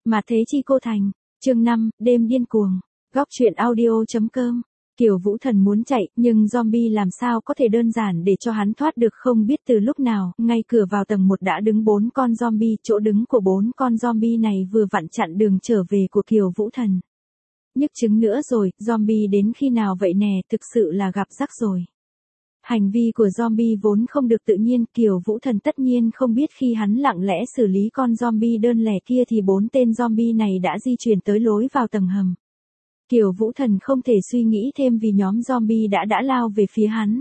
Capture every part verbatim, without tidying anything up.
Mà thế chi cô thành. Chương năm, đêm điên cuồng. Góc truyện audio.com. Kiều Vũ Thần muốn chạy, nhưng zombie làm sao có thể đơn giản để cho hắn thoát được không biết từ lúc nào, ngay cửa vào tầng một đã đứng bốn con zombie, chỗ đứng của bốn con zombie này vừa vặn chặn đường trở về của Kiều Vũ Thần. Nhức chứng nữa rồi, zombie đến khi nào vậy nè, thực sự là gặp rắc rồi. Hành vi của zombie vốn không được tự nhiên, Kiều Vũ Thần tất nhiên không biết khi hắn lặng lẽ xử lý con zombie đơn lẻ kia thì bốn tên zombie này đã di chuyển tới lối vào tầng hầm. Kiều Vũ Thần không thể suy nghĩ thêm vì nhóm zombie đã đã lao về phía hắn.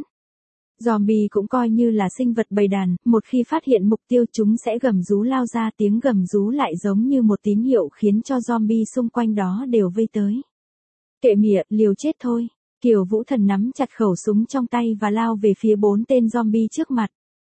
Zombie cũng coi như là sinh vật bầy đàn, một khi phát hiện mục tiêu chúng sẽ gầm rú lao ra, tiếng gầm rú lại giống như một tín hiệu khiến cho zombie xung quanh đó đều vây tới. Kệ mịa, liều chết thôi. Kiều Vũ Thần nắm chặt khẩu súng trong tay và lao về phía bốn tên zombie trước mặt.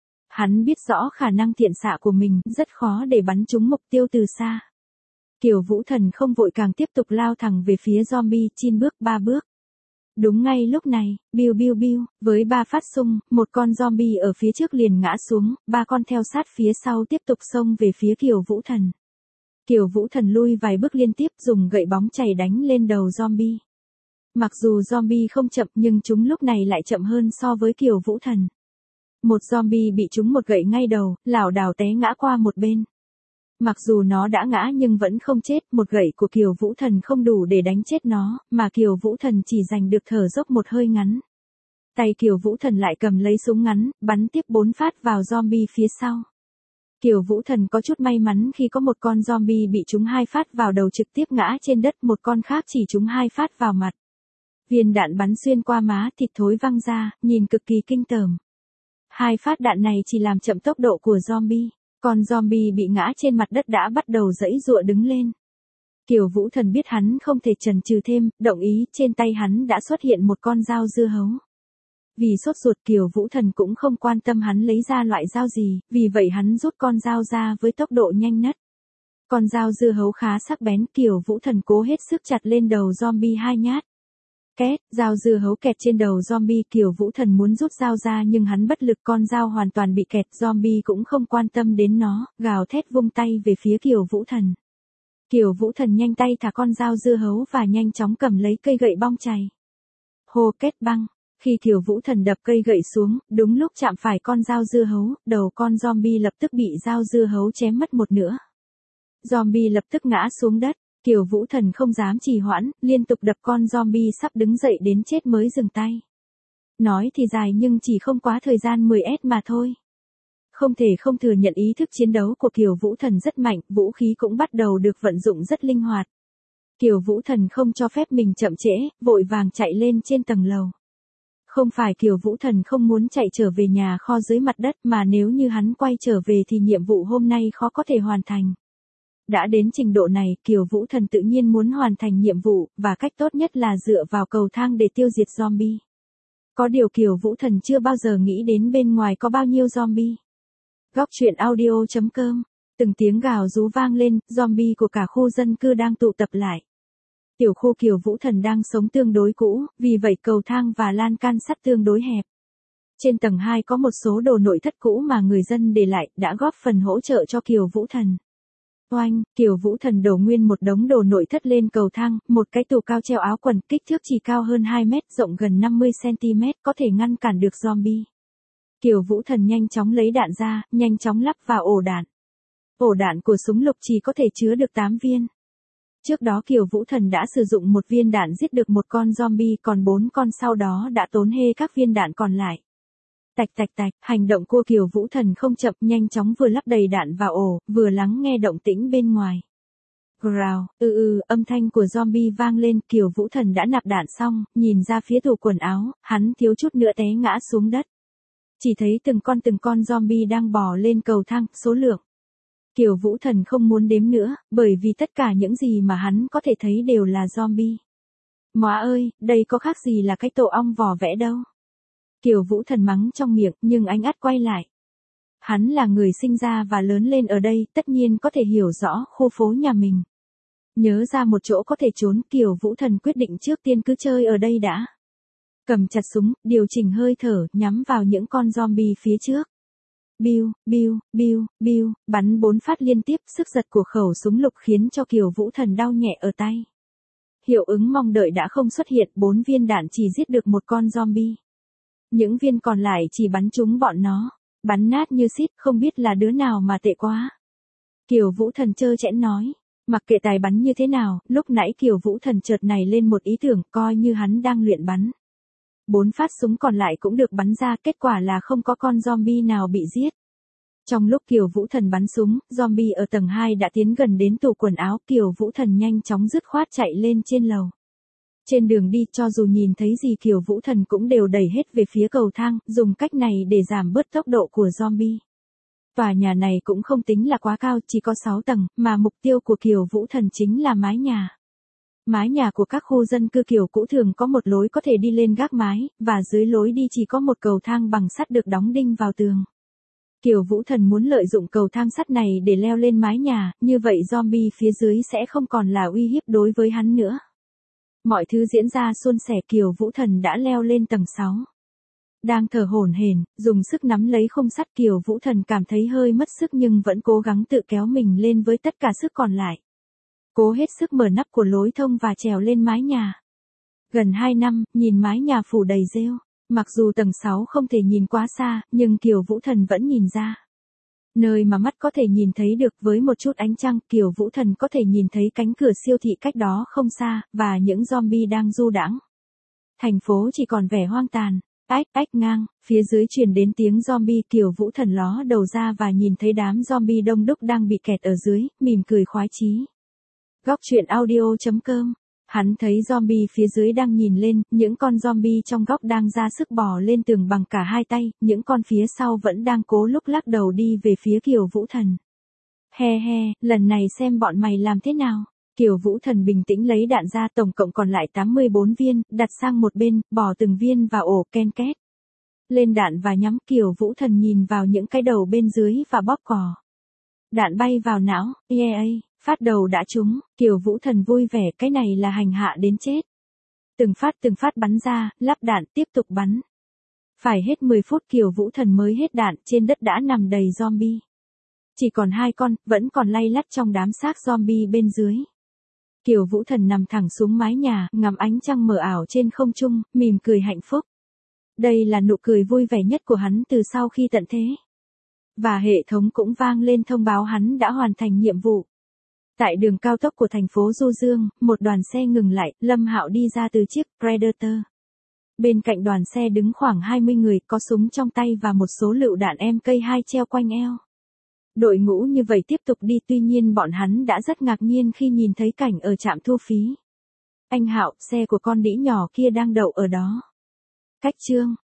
Hắn biết rõ khả năng thiện xạ của mình, rất khó để bắn trúng mục tiêu từ xa. Kiều Vũ Thần không vội càng tiếp tục lao thẳng về phía zombie, chín bước ba bước. Đúng ngay lúc này, biu biu biu, với ba phát xung, một con zombie ở phía trước liền ngã xuống, ba con theo sát phía sau tiếp tục xông về phía Kiều Vũ Thần. Kiều Vũ Thần lui vài bước liên tiếp dùng gậy bóng chày đánh lên đầu zombie. Mặc dù zombie không chậm nhưng chúng lúc này lại chậm hơn so với Kiều Vũ Thần. Một zombie bị trúng một gậy ngay đầu, lảo đảo té ngã qua một bên. Mặc dù nó đã ngã nhưng vẫn không chết, một gậy của Kiều Vũ Thần không đủ để đánh chết nó, mà Kiều Vũ Thần chỉ giành được thở dốc một hơi ngắn. Tay Kiều Vũ Thần lại cầm lấy súng ngắn, bắn tiếp bốn phát vào zombie phía sau. Kiều Vũ Thần có chút may mắn khi có một con zombie bị trúng hai phát vào đầu trực tiếp ngã trên đất, một con khác chỉ trúng hai phát vào mặt. Viên đạn bắn xuyên qua má, thịt thối văng ra, nhìn cực kỳ kinh tởm. Hai phát đạn này chỉ làm chậm tốc độ của zombie. Con zombie bị ngã trên mặt đất đã bắt đầu giãy giụa đứng lên. Kiều Vũ Thần biết hắn không thể chần chừ thêm, đồng ý, trên tay hắn đã xuất hiện một con dao dưa hấu. Vì sốt ruột Kiều Vũ Thần cũng không quan tâm hắn lấy ra loại dao gì, vì vậy hắn rút con dao ra với tốc độ nhanh nhất. Con dao dưa hấu khá sắc bén, Kiều Vũ Thần cố hết sức chặt lên đầu zombie hai nhát. Két, dao dưa hấu kẹt trên đầu zombie, Kiều Vũ Thần muốn rút dao ra nhưng hắn bất lực, con dao hoàn toàn bị kẹt, zombie cũng không quan tâm đến nó, gào thét vung tay về phía Kiều Vũ Thần. Kiều Vũ Thần nhanh tay thả con dao dưa hấu và nhanh chóng cầm lấy cây gậy bong chày. Hô, kết băng, khi Kiều Vũ Thần đập cây gậy xuống, đúng lúc chạm phải con dao dưa hấu, đầu con zombie lập tức bị dao dưa hấu chém mất một nửa. Zombie lập tức ngã xuống đất. Kiều Vũ Thần không dám trì hoãn, liên tục đập con zombie sắp đứng dậy đến chết mới dừng tay. Nói thì dài nhưng chỉ không quá thời gian mười phút mà thôi. Không thể không thừa nhận ý thức chiến đấu của Kiều Vũ Thần rất mạnh, vũ khí cũng bắt đầu được vận dụng rất linh hoạt. Kiều Vũ Thần không cho phép mình chậm trễ, vội vàng chạy lên trên tầng lầu. Không phải Kiều Vũ Thần không muốn chạy trở về nhà kho dưới mặt đất, mà nếu như hắn quay trở về thì nhiệm vụ hôm nay khó có thể hoàn thành. Đã đến trình độ này, Kiều Vũ Thần tự nhiên muốn hoàn thành nhiệm vụ, và cách tốt nhất là dựa vào cầu thang để tiêu diệt zombie. Có điều Kiều Vũ Thần chưa bao giờ nghĩ đến bên ngoài có bao nhiêu zombie. Góc truyện audio.com. Từng tiếng gào rú vang lên, zombie của cả khu dân cư đang tụ tập lại. Tiểu khu Kiều Vũ Thần đang sống tương đối cũ, vì vậy cầu thang và lan can sắt tương đối hẹp. Trên tầng hai có một số đồ nội thất cũ mà người dân để lại, đã góp phần hỗ trợ cho Kiều Vũ Thần. Oanh, Kiều Vũ Thần đổ nguyên một đống đồ nội thất lên cầu thang, một cái tủ cao treo áo quần, kích thước chỉ cao hơn hai mét, rộng gần năm mươi xăng-ti-mét, có thể ngăn cản được zombie. Kiều Vũ Thần nhanh chóng lấy đạn ra, nhanh chóng lắp vào ổ đạn. Ổ đạn của súng lục chỉ có thể chứa được tám viên. Trước đó Kiều Vũ Thần đã sử dụng một viên đạn giết được một con zombie, còn bốn con sau đó đã tốn hê các viên đạn còn lại. Tạch tạch tạch, hành động của Kiều Vũ Thần không chậm, nhanh chóng vừa lắp đầy đạn vào ổ, vừa lắng nghe động tĩnh bên ngoài. Growl, ư ư, âm thanh của zombie vang lên, Kiều Vũ Thần đã nạp đạn xong, nhìn ra phía tủ quần áo, hắn thiếu chút nữa té ngã xuống đất. Chỉ thấy từng con từng con zombie đang bò lên cầu thang, số lượng. Kiều Vũ Thần không muốn đếm nữa, bởi vì tất cả những gì mà hắn có thể thấy đều là zombie. Móa ơi, đây có khác gì là cái tổ ong vò vẽ đâu. Kiều Vũ Thần mắng trong miệng, nhưng anh ắt quay lại. Hắn là người sinh ra và lớn lên ở đây, tất nhiên có thể hiểu rõ khu phố nhà mình. Nhớ ra một chỗ có thể trốn, Kiều Vũ Thần quyết định trước tiên cứ chơi ở đây đã. Cầm chặt súng, điều chỉnh hơi thở, nhắm vào những con zombie phía trước. Biu, biu, biu, biu, bắn bốn phát liên tiếp, sức giật của khẩu súng lục khiến cho Kiều Vũ Thần đau nhẹ ở tay. Hiệu ứng mong đợi đã không xuất hiện, bốn viên đạn chỉ giết được một con zombie. Những viên còn lại chỉ bắn trúng bọn nó, bắn nát như xít, không biết là đứa nào mà tệ quá. Kiều Vũ Thần trơ trẽn nói, mặc kệ tài bắn như thế nào, lúc nãy Kiều Vũ Thần chợt nảy lên một ý tưởng, coi như hắn đang luyện bắn. Bốn phát súng còn lại cũng được bắn ra, kết quả là không có con zombie nào bị giết. Trong lúc Kiều Vũ Thần bắn súng, zombie ở tầng hai đã tiến gần đến tủ quần áo, Kiều Vũ Thần nhanh chóng dứt khoát chạy lên trên lầu. Trên đường đi, cho dù nhìn thấy gì Kiều Vũ Thần cũng đều đẩy hết về phía cầu thang, dùng cách này để giảm bớt tốc độ của zombie. Tòa nhà này cũng không tính là quá cao, chỉ có sáu tầng, mà mục tiêu của Kiều Vũ Thần chính là mái nhà. Mái nhà của các khu dân cư kiểu cũ thường có một lối có thể đi lên gác mái, và dưới lối đi chỉ có một cầu thang bằng sắt được đóng đinh vào tường. Kiều Vũ Thần muốn lợi dụng cầu thang sắt này để leo lên mái nhà, như vậy zombie phía dưới sẽ không còn là uy hiếp đối với hắn nữa. Mọi thứ diễn ra suôn sẻ, Kiều Vũ Thần đã leo lên tầng sáu. Đang thở hổn hển, dùng sức nắm lấy khung sắt, Kiều Vũ Thần cảm thấy hơi mất sức nhưng vẫn cố gắng tự kéo mình lên với tất cả sức còn lại. Cố hết sức mở nắp của lối thông và trèo lên mái nhà. Gần hai năm, nhìn mái nhà phủ đầy rêu. Mặc dù tầng sáu không thể nhìn quá xa, nhưng Kiều Vũ Thần vẫn nhìn ra. Nơi mà mắt có thể nhìn thấy được, với một chút ánh trăng, Kiều Vũ Thần có thể nhìn thấy cánh cửa siêu thị cách đó không xa, và những zombie đang du đãng. Thành phố chỉ còn vẻ hoang tàn. Ách, ách ngang, phía dưới truyền đến tiếng zombie, Kiều Vũ Thần ló đầu ra và nhìn thấy đám zombie đông đúc đang bị kẹt ở dưới, mỉm cười khoái chí. Góc truyện audio chấm com. Hắn thấy zombie phía dưới đang nhìn lên, những con zombie trong góc đang ra sức bò lên tường bằng cả hai tay, những con phía sau vẫn đang cố lúc lắc đầu đi về phía Kiều Vũ Thần. He he, lần này xem bọn mày làm thế nào. Kiều Vũ Thần bình tĩnh lấy đạn ra, tổng cộng còn lại tám mươi bốn viên, đặt sang một bên, bỏ từng viên vào ổ, ken két. Lên đạn và nhắm, Kiều Vũ Thần nhìn vào những cái đầu bên dưới và bóp cò. Đạn bay vào não, yeah, phát đầu đã trúng, Kiều Vũ Thần vui vẻ, cái này là hành hạ đến chết. Từng phát từng phát bắn ra, lắp đạn, tiếp tục bắn. Phải hết mười phút Kiều Vũ Thần mới hết đạn, trên đất đã nằm đầy zombie. Chỉ còn hai con, vẫn còn lay lắt trong đám xác zombie bên dưới. Kiều Vũ Thần nằm thẳng xuống mái nhà, ngắm ánh trăng mờ ảo trên không trung, mỉm cười hạnh phúc. Đây là nụ cười vui vẻ nhất của hắn từ sau khi tận thế. Và hệ thống cũng vang lên thông báo hắn đã hoàn thành nhiệm vụ. Tại đường cao tốc của thành phố Du Dương, một đoàn xe ngừng lại, Lâm Hạo đi ra từ chiếc Predator. Bên cạnh đoàn xe đứng khoảng hai mươi người, có súng trong tay và một số lựu đạn em ca hai treo quanh eo. Đội ngũ như vậy tiếp tục đi, tuy nhiên bọn hắn đã rất ngạc nhiên khi nhìn thấy cảnh ở trạm thu phí. Anh Hạo, xe của con đĩ nhỏ kia đang đậu ở đó. Cách chương